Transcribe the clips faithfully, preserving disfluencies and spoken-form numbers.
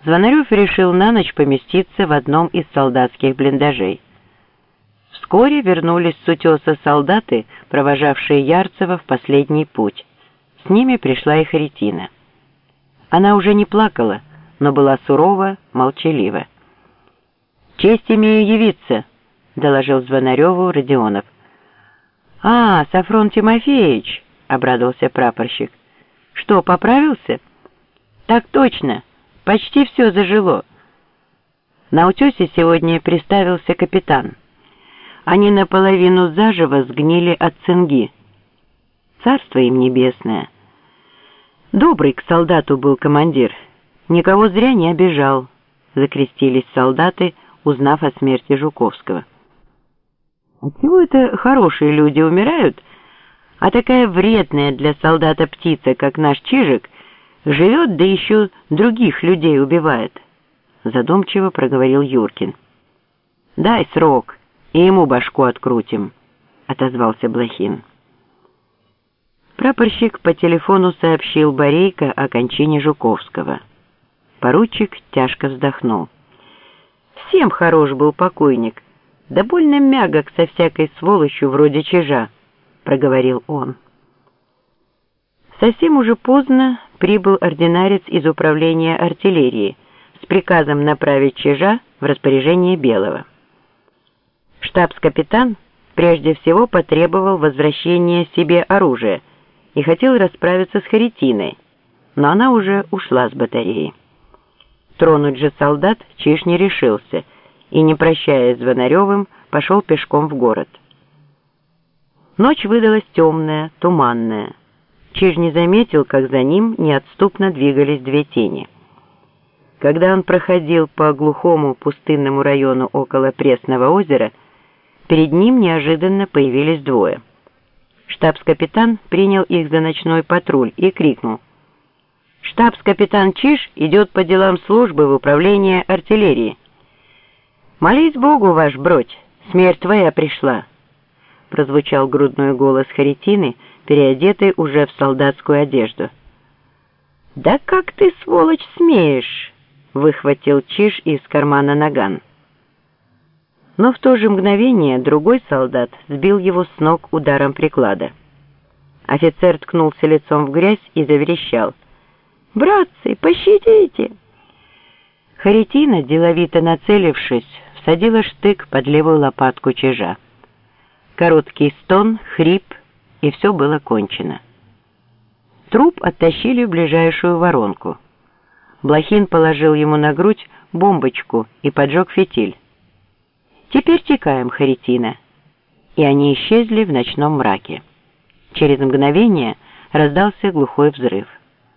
Звонарев решил на ночь поместиться в одном из солдатских блиндажей. Вскоре вернулись с утеса солдаты, провожавшие Ярцева в последний путь. С ними пришла и Харитина. Она уже не плакала, но была сурова, молчалива. «Честь имею явиться», — доложил Звонареву Родионов. «А, Сафрон Тимофеевич», — обрадовался прапорщик. «Что, поправился?» «Так точно, почти все зажило. На утесе сегодня приставился капитан. Они наполовину заживо сгнили от цинги. Царство им небесное. Добрый к солдату был командир, никого зря не обижал», — закрестились солдаты, узнав о смерти Жуковского. «Отчего это хорошие люди умирают, а такая вредная для солдата птица, как наш Чижик, живет, да еще других людей убивает?» Задумчиво проговорил Юркин. «Дай срок, и ему башку открутим», — отозвался Блохин. Прапорщик по телефону сообщил Борейко о кончине Жуковского. Поручик тяжко вздохнул. «Всем хорош был покойник, да больно мягок со всякой сволочью вроде Чижа», — проговорил он. Совсем уже поздно прибыл ординарец из управления артиллерии с приказом направить Чижа в распоряжение Белого. Штабс-капитан прежде всего потребовал возвращения себе оружия и хотел расправиться с Харитиной, но она уже ушла с батареи. Тронуть же солдат Чиж не решился и, не прощаясь с Звонаревым, пошел пешком в город. Ночь выдалась темная, туманная. Чиж не заметил, как за ним неотступно двигались две тени. Когда он проходил по глухому пустынному району около Пресного озера, перед ним неожиданно появились двое. Штабс-капитан принял их за ночной патруль и крикнул: «Штабс-капитан Чиж идет по делам службы в управление артиллерии». «Молись Богу, ваш бродь, смерть твоя пришла», — прозвучал грудной голос Харитины, переодетой уже в солдатскую одежду. «Да как ты, сволочь, смеешь?» — выхватил Чиж из кармана наган. Но в то же мгновение другой солдат сбил его с ног ударом приклада. Офицер ткнулся лицом в грязь и заверещал: «Братцы, пощадите!» Харитина, деловито нацелившись, всадила штык под левую лопатку Чижа. Короткий стон, хрип, и все было кончено. Труп оттащили в ближайшую воронку. Блохин положил ему на грудь бомбочку и поджег фитиль. «Теперь текаем, Харитина». И они исчезли в ночном мраке. Через мгновение раздался глухой взрыв.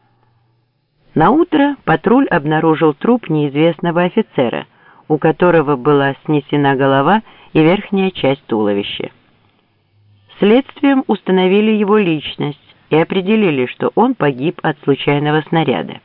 Наутро патруль обнаружил труп неизвестного офицера, у которого была снесена голова и верхняя часть туловища. Следствием установили его личность и определили, что он погиб от случайного снаряда.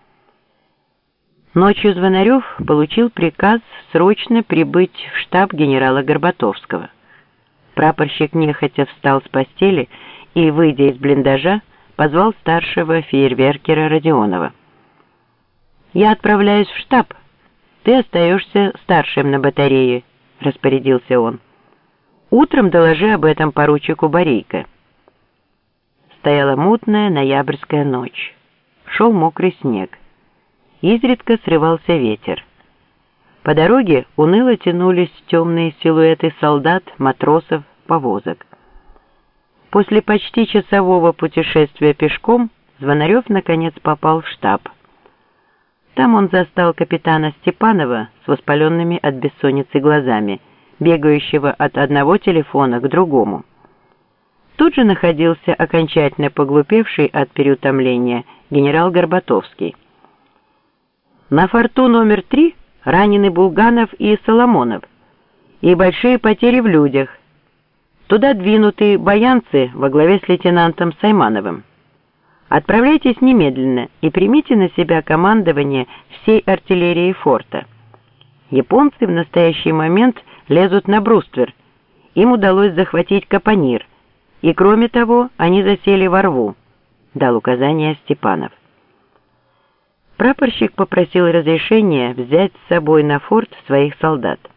Ночью Звонарев получил приказ срочно прибыть в штаб генерала Горбатовского. Прапорщик нехотя встал с постели и, выйдя из блиндажа, позвал старшего фейерверкера Родионова. «Я отправляюсь в штаб. Ты остаешься старшим на батарее», — распорядился он. «Утром доложи об этом поручику Борейко». Стояла мутная ноябрьская ночь. Шел мокрый снег. Изредка срывался ветер. По дороге уныло тянулись темные силуэты солдат, матросов, повозок. После почти часового путешествия пешком Звонарев наконец попал в штаб. Там он застал капитана Степанова с воспаленными от бессонницы глазами, бегающего от одного телефона к другому. Тут же находился окончательно поглупевший от переутомления генерал Горбатовский. На форту номер три ранены Булганов и Соломонов, и большие потери в людях. Туда двинуты баянцы во главе с лейтенантом Саймановым. Отправляйтесь немедленно и примите на себя командование всей артиллерии форта. Японцы в настоящий момент лезут на бруствер. Им удалось захватить Капонир, и кроме того они засели во рву, дал указание Степанов. Прапорщик попросил разрешения взять с собой на форт своих солдат.